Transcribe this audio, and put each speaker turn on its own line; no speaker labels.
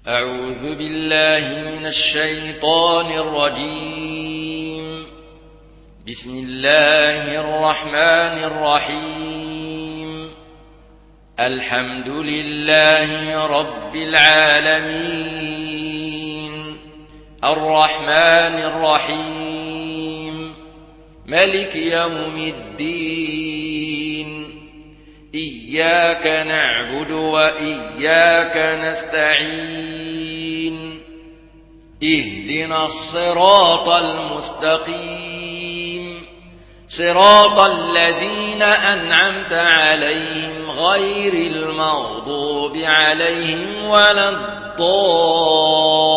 أعوذ بالله من الشيطان الرجيم. بسم الله الرحمن الرحيم. الحمد لله رب العالمين، الرحمن الرحيم، ملك يوم الدين. إياك نعبد وإياك نستعين. اهدنا الصراط المستقيم، صراط الذين أنعمت عليهم غير المغضوب عليهم ولا الضالين.